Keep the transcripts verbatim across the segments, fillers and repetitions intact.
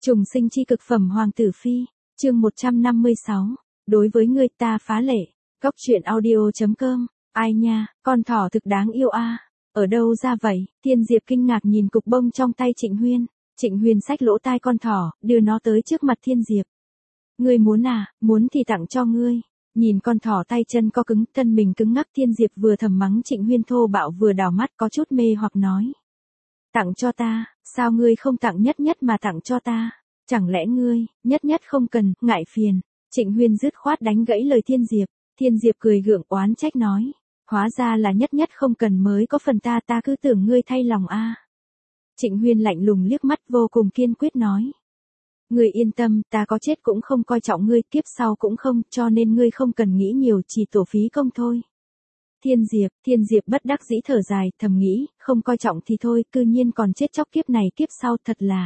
Trùng sinh chi cực phẩm hoàng tử phi, chương một trăm năm mươi sáu, đối với ngươi ta phá lệ, góc truyện audio.com, ai nha, con thỏ thực đáng yêu a, ở đâu ra vậy, Thiên Diệp kinh ngạc nhìn cục bông trong tay Trịnh Huyên, Trịnh Huyên xách lỗ tai con thỏ, đưa nó tới trước mặt Thiên Diệp. Ngươi muốn à, muốn thì tặng cho ngươi. Nhìn con thỏ tay chân co cứng, thân mình cứng ngắc, Thiên Diệp vừa thầm mắng Trịnh Huyên thô bạo vừa đảo mắt có chút mê hoặc nói. Tặng cho ta, sao ngươi không tặng Nhất Nhất mà tặng cho ta? Chẳng lẽ ngươi, Nhất Nhất không cần, ngại phiền? Trịnh Huyên dứt khoát đánh gãy lời Thiên Diệp. Thiên Diệp cười gượng oán trách nói. Hóa ra là Nhất Nhất không cần mới có phần ta, ta cứ tưởng ngươi thay lòng a. Trịnh Huyên lạnh lùng liếc mắt vô cùng kiên quyết nói. Ngươi yên tâm, ta có chết cũng không coi trọng ngươi, kiếp sau cũng không, cho nên ngươi không cần nghĩ nhiều, chỉ tổ phí công thôi. Thiên Diệp, Thiên Diệp bất đắc dĩ thở dài, thầm nghĩ, không coi trọng thì thôi, cư nhiên còn chết chóc kiếp này kiếp sau, thật là.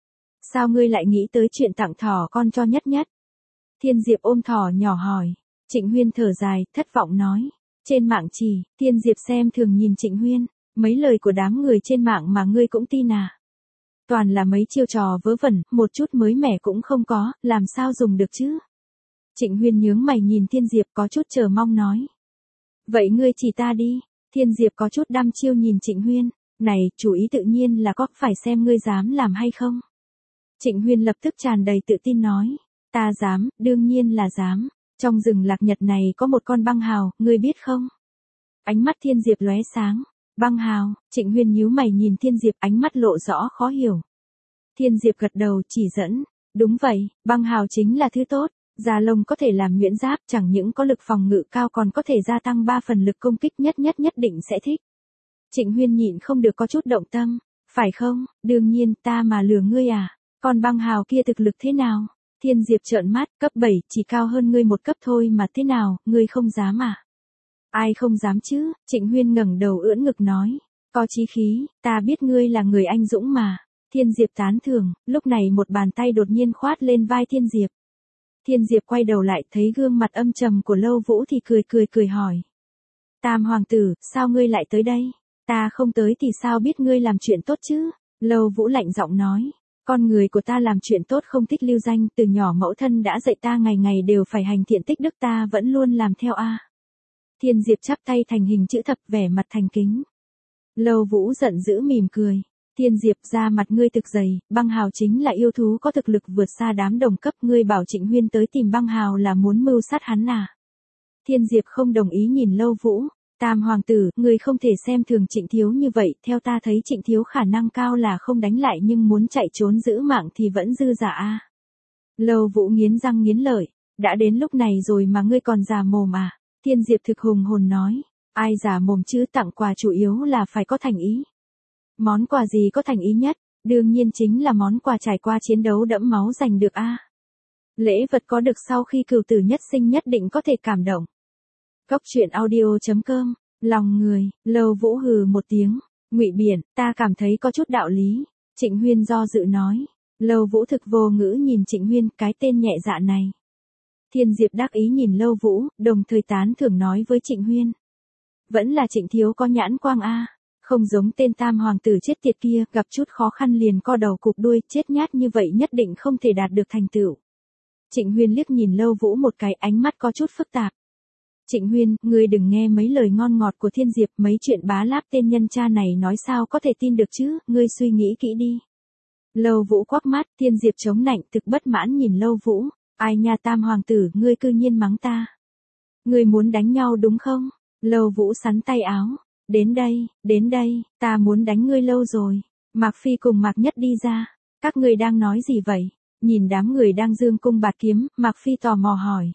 Sao ngươi lại nghĩ tới chuyện tặng thỏ con cho Nhất Nhất? Thiên Diệp ôm thỏ nhỏ hỏi. Trịnh Huyên thở dài, thất vọng nói. Trên mạng chỉ, Thiên Diệp xem thường nhìn Trịnh Huyên, mấy lời của đám người trên mạng mà ngươi cũng tin à? Toàn là mấy chiêu trò vớ vẩn, một chút mới mẻ cũng không có, làm sao dùng được chứ? Trịnh Huyên nhướng mày nhìn Thiên Diệp có chút chờ mong nói. Vậy ngươi chỉ ta đi. Thiên Diệp có chút đăm chiêu nhìn Trịnh Huyên, này, chủ ý tự nhiên là có, phải xem ngươi dám làm hay không. Trịnh Huyên lập tức tràn đầy tự tin nói. Ta dám, đương nhiên là dám. Trong rừng Lạc Nhật này có một con băng hào, ngươi biết không? Ánh mắt Thiên Diệp lóe sáng. Băng hào, Trịnh Huyên nhíu mày nhìn Thiên Diệp, ánh mắt lộ rõ khó hiểu. Thiên Diệp gật đầu chỉ dẫn. Đúng vậy, băng hào chính là thứ tốt. Da lông có thể làm nhuyễn giáp, chẳng những có lực phòng ngự cao còn có thể gia tăng ba phần lực công kích, Nhất Nhất nhất định sẽ thích. Trịnh Huyên nhịn không được có chút động tâm. Phải không, đương nhiên, ta mà lừa ngươi à? Còn băng hào kia thực lực thế nào? Thiên Diệp trợn mắt, cấp bảy, chỉ cao hơn ngươi một cấp thôi mà thế nào, ngươi không dám à? Ai không dám chứ? Trịnh Huyên ngẩng đầu ưỡn ngực nói. Có chí khí, ta biết ngươi là người anh dũng mà. Thiên Diệp tán thưởng, lúc này một bàn tay đột nhiên khoát lên vai Thiên Diệp. Thiên Diệp quay đầu lại thấy gương mặt âm trầm của Lâu Vũ thì cười cười cười hỏi. Tam hoàng tử, sao ngươi lại tới đây? Ta không tới thì sao biết ngươi làm chuyện tốt chứ? Lâu Vũ lạnh giọng nói. Con người của ta làm chuyện tốt không thích lưu danh, từ nhỏ mẫu thân đã dạy ta ngày ngày đều phải hành thiện tích đức, ta vẫn luôn làm theo a. Thiên Diệp chắp tay thành hình chữ thập, vẻ mặt thành kính. Lâu Vũ giận dữ mỉm cười. Thiên Diệp, ra mặt ngươi thực dày, băng hào chính là yêu thú có thực lực vượt xa đám đồng cấp, ngươi bảo Trịnh Huyên tới tìm băng hào là muốn mưu sát hắn à? Thiên Diệp không đồng ý nhìn Lâu Vũ. Tam hoàng tử, ngươi không thể xem thường Trịnh thiếu như vậy, theo ta thấy Trịnh thiếu khả năng cao là không đánh lại nhưng muốn chạy trốn giữ mạng thì vẫn dư giả a. Lâu Vũ nghiến răng nghiến lợi, đã đến lúc này rồi mà ngươi còn già mồm à? Thiên Diệp thực hùng hồn nói, ai già mồm chứ, tặng quà chủ yếu là phải có thành ý. Món quà gì có thành ý nhất? Đương nhiên chính là món quà trải qua chiến đấu đẫm máu giành được a. Lễ vật có được sau khi cửu tử nhất sinh nhất định có thể cảm động. Góc truyện audio.com, lòng người, Lâu Vũ hừ một tiếng, Ngụy Biển, ta cảm thấy có chút đạo lý. Trịnh Huyên do dự nói. Lâu Vũ thực vô ngữ nhìn Trịnh Huyên, cái tên nhẹ dạ này. Thiên Diệp đắc ý nhìn Lâu Vũ, đồng thời tán thưởng nói với Trịnh Huyên. Vẫn là Trịnh thiếu có nhãn quang a, không giống tên tam hoàng tử chết tiệt kia, gặp chút khó khăn liền co đầu cụp đuôi, chết nhát như vậy nhất định không thể đạt được thành tựu. Trịnh Huyên liếc nhìn Lâu Vũ một cái, ánh mắt có chút phức tạp. Trịnh Huyên, ngươi đừng nghe mấy lời ngon ngọt của Thiên Diệp, mấy chuyện bá láp tên nhân cha này nói sao có thể tin được chứ, ngươi suy nghĩ kỹ đi. Lâu Vũ quắc mắt, Thiên Diệp chống nạnh thực bất mãn nhìn Lâu Vũ, ai nha tam hoàng tử, ngươi cư nhiên mắng ta. Ngươi muốn đánh nhau đúng không? Lâu Vũ sắn tay áo, đến đây, đến đây, ta muốn đánh ngươi lâu rồi. Mạc Phi cùng Mạc Nhất đi ra, các ngươi đang nói gì vậy? Nhìn đám người đang dương cung bạt kiếm, Mạc Phi tò mò hỏi.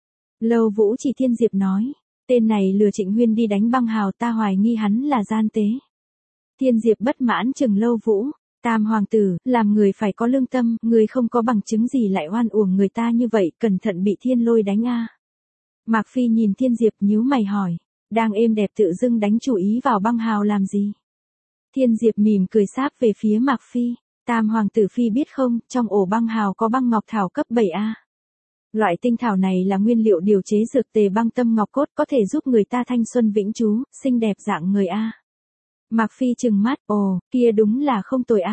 Lâu Vũ chỉ Thiên Diệp nói, tên này lừa Trịnh Huyên đi đánh băng hào, ta hoài nghi hắn là gian tế. Thiên Diệp bất mãn chừng Lâu Vũ, tam hoàng tử, làm người phải có lương tâm, người không có bằng chứng gì lại oan uổng người ta như vậy, cẩn thận bị thiên lôi đánh a. Mạc Phi nhìn Thiên Diệp nhíu mày hỏi, đang êm đẹp tự dưng đánh chủ ý vào băng hào làm gì? Thiên Diệp mỉm cười sáp về phía Mạc Phi, tam hoàng tử Phi biết không, trong ổ băng hào có băng ngọc thảo cấp bảy a. Loại tinh thảo này là nguyên liệu điều chế dược tề băng tâm ngọc cốt, có thể giúp người ta thanh xuân vĩnh trú, xinh đẹp dạng người a. Mạc Phi trừng mắt, ồ, kia đúng là không tồi a.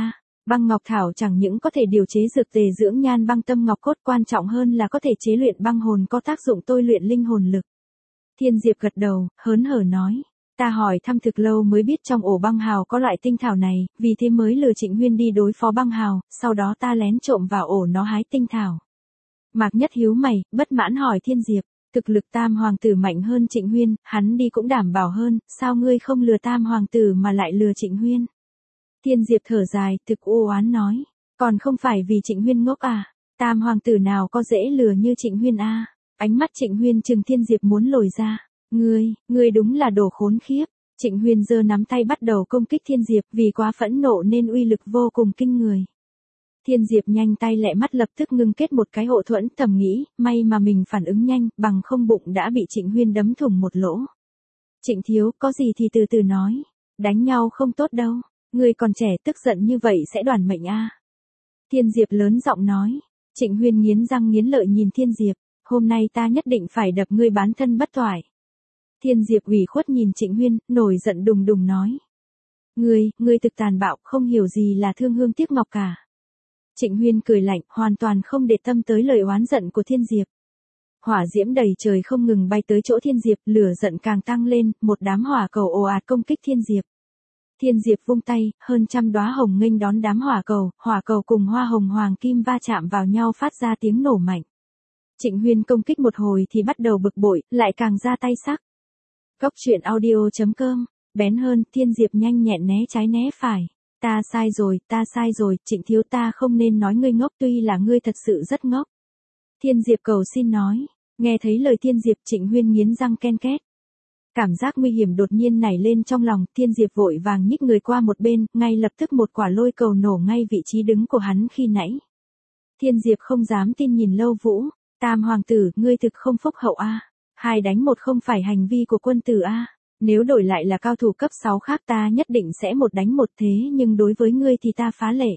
Băng ngọc thảo chẳng những có thể điều chế dược tề dưỡng nhan băng tâm ngọc cốt, quan trọng hơn là có thể chế luyện băng hồn, có tác dụng tôi luyện linh hồn lực. Thiên Diệp gật đầu, hớn hở nói. Ta hỏi thăm thực lâu mới biết trong ổ băng hào có loại tinh thảo này, vì thế mới lừa Trịnh Huyên đi đối phó băng hào, sau đó ta lén trộm vào ổ nó hái tinh thảo. Mạc Nhất hiếu mày, bất mãn hỏi Thiên Diệp, thực lực Tam Hoàng tử mạnh hơn Trịnh Huyên, hắn đi cũng đảm bảo hơn, sao ngươi không lừa Tam Hoàng tử mà lại lừa Trịnh Huyên? Thiên Diệp thở dài, thực u oán nói, còn không phải vì Trịnh Huyên ngốc à, Tam Hoàng tử nào có dễ lừa như Trịnh Huyên a. Ánh mắt Trịnh Huyên trừng Thiên Diệp muốn lồi ra. Ngươi, ngươi đúng là đồ khốn khiếp. Trịnh Huyên giơ nắm tay bắt đầu công kích Thiên Diệp, vì quá phẫn nộ nên uy lực vô cùng kinh người. Thiên Diệp nhanh tay lẹ mắt lập tức ngưng kết một cái hộ thuẫn, thầm nghĩ, may mà mình phản ứng nhanh, bằng không bụng đã bị Trịnh Huyên đấm thủng một lỗ. Trịnh thiếu, có gì thì từ từ nói, đánh nhau không tốt đâu, ngươi còn trẻ tức giận như vậy sẽ đoản mệnh a. Thiên Diệp lớn giọng nói. Trịnh Huyên nghiến răng nghiến lợi nhìn Thiên Diệp, hôm nay ta nhất định phải đập ngươi bán thân bất toại. Thiên Diệp ủy khuất nhìn Trịnh Huyên, nổi giận đùng đùng nói. Ngươi, ngươi thực tàn bạo, không hiểu gì là thương hương tiếc ngọc cả. Trịnh Huyên cười lạnh, hoàn toàn không để tâm tới lời oán giận của Thiên Diệp. Hỏa diễm đầy trời không ngừng bay tới chỗ Thiên Diệp, lửa giận càng tăng lên, một đám hỏa cầu ồ ạt công kích Thiên Diệp. Thiên Diệp vung tay, hơn trăm đóa hồng nghênh đón đám hỏa cầu, hỏa cầu cùng hoa hồng hoàng kim va chạm vào nhau phát ra tiếng nổ mạnh. Trịnh Huyên công kích một hồi thì bắt đầu bực bội, lại càng ra tay sắc. Cốc truyện audio chấm com, bén hơn, Thiên Diệp nhanh nhẹn né trái né phải. Ta sai rồi, ta sai rồi, Trịnh thiếu, ta không nên nói ngươi ngốc, tuy là ngươi thật sự rất ngốc. Thiên Diệp cầu xin nói. Nghe thấy lời Thiên Diệp, Trịnh Huyên nghiến răng ken két. Cảm giác nguy hiểm đột nhiên nảy lên trong lòng, Thiên Diệp vội vàng nhích người qua một bên, ngay lập tức một quả lôi cầu nổ ngay vị trí đứng của hắn khi nãy. Thiên Diệp không dám tin nhìn Lâu Vũ, Tam Hoàng tử, ngươi thực không phúc hậu a. Hai đánh một không phải hành vi của quân tử a. Nếu đổi lại là cao thủ cấp sáu khác ta nhất định sẽ một đánh một, thế nhưng đối với ngươi thì ta phá lệ.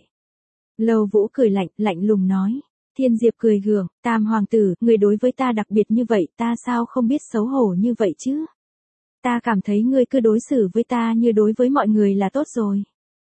Lâu Vũ cười lạnh, lạnh lùng nói. Thiên Diệp cười gượng, Tam Hoàng tử, ngươi đối với ta đặc biệt như vậy, ta sao không biết xấu hổ như vậy chứ? Ta cảm thấy ngươi cứ đối xử với ta như đối với mọi người là tốt rồi.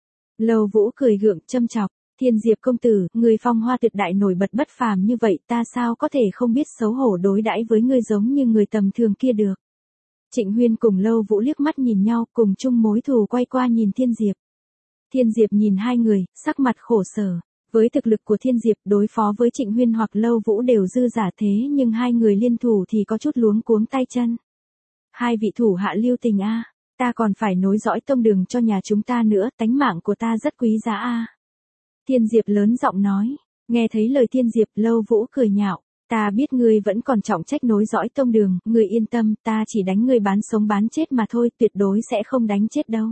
Lâu Vũ cười gượng châm chọc, Thiên Diệp công tử, ngươi phong hoa tuyệt đại nổi bật bất phàm như vậy, ta sao có thể không biết xấu hổ đối đãi với ngươi giống như người tầm thường kia được. Trịnh Huyên cùng Lâu Vũ liếc mắt nhìn nhau, cùng chung mối thù quay qua nhìn Thiên Diệp. Thiên Diệp nhìn hai người, sắc mặt khổ sở. Với thực lực của Thiên Diệp, đối phó với Trịnh Huyên hoặc Lâu Vũ đều dư giả, thế nhưng hai người liên thủ thì có chút luống cuống tay chân. Hai vị thủ hạ lưu tình a, ta còn phải nối dõi tông đường cho nhà chúng ta nữa, tánh mạng của ta rất quý giá a. Thiên Diệp lớn giọng nói. Nghe thấy lời Thiên Diệp, Lâu Vũ cười nhạo. Ta biết ngươi vẫn còn trọng trách nối dõi tông đường, ngươi yên tâm, ta chỉ đánh ngươi bán sống bán chết mà thôi, tuyệt đối sẽ không đánh chết đâu.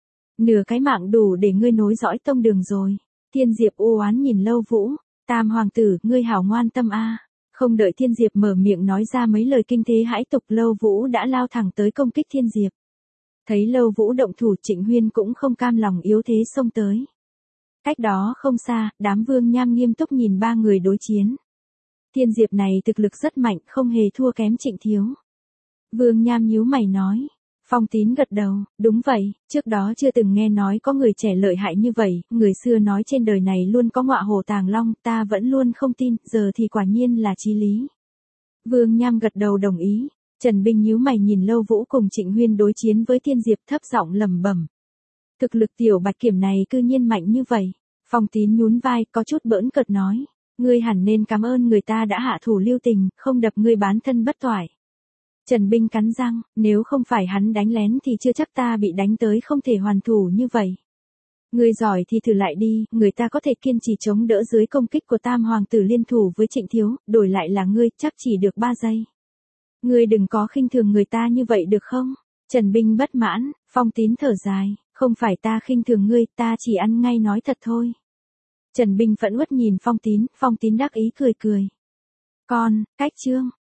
Nửa cái mạng đủ để ngươi nối dõi tông đường rồi. Thiên Diệp u oán nhìn Lâu Vũ, Tam Hoàng tử, ngươi hảo ngoan tâm a. Không đợi Thiên Diệp mở miệng nói ra mấy lời kinh thế hãi tục, Lâu Vũ đã lao thẳng tới công kích Thiên Diệp. Thấy Lâu Vũ động thủ, Trịnh Huyên cũng không cam lòng yếu thế xông tới. Cách đó không xa, đám Vương Nham nghiêm túc nhìn ba người đối chiến. Thiên Diệp này thực lực rất mạnh, không hề thua kém Trịnh thiếu. Vương Nham nhíu mày nói. Phong Tín gật đầu, đúng vậy, trước đó chưa từng nghe nói có người trẻ lợi hại như vậy, người xưa nói trên đời này luôn có ngọa hổ tàng long, ta vẫn luôn không tin, giờ thì quả nhiên là chí lý. Vương Nham gật đầu đồng ý. Trần Binh nhíu mày nhìn Lâu Vũ cùng Trịnh Huyên đối chiến với Thiên Diệp, thấp giọng lẩm bẩm. Thực lực tiểu Bạch Kiểm này cư nhiên mạnh như vậy. Phong Tín nhún vai, có chút bỡn cợt nói. Ngươi hẳn nên cảm ơn người ta đã hạ thủ lưu tình, không đập ngươi bán thân bất toại. Trần Binh cắn răng, nếu không phải hắn đánh lén thì chưa chắc ta bị đánh tới không thể hoàn thủ như vậy. Ngươi giỏi thì thử lại đi, người ta có thể kiên trì chống đỡ dưới công kích của Tam Hoàng tử liên thủ với Trịnh thiếu, đổi lại là ngươi, chắc chỉ được ba giây. Ngươi đừng có khinh thường người ta như vậy được không? Trần Binh bất mãn, Phong Tín thở dài, không phải ta khinh thường ngươi, ta chỉ ăn ngay nói thật thôi. Trần Binh phẫn uất nhìn Phong Tín, Phong Tín đắc ý cười cười. Con, cách chương.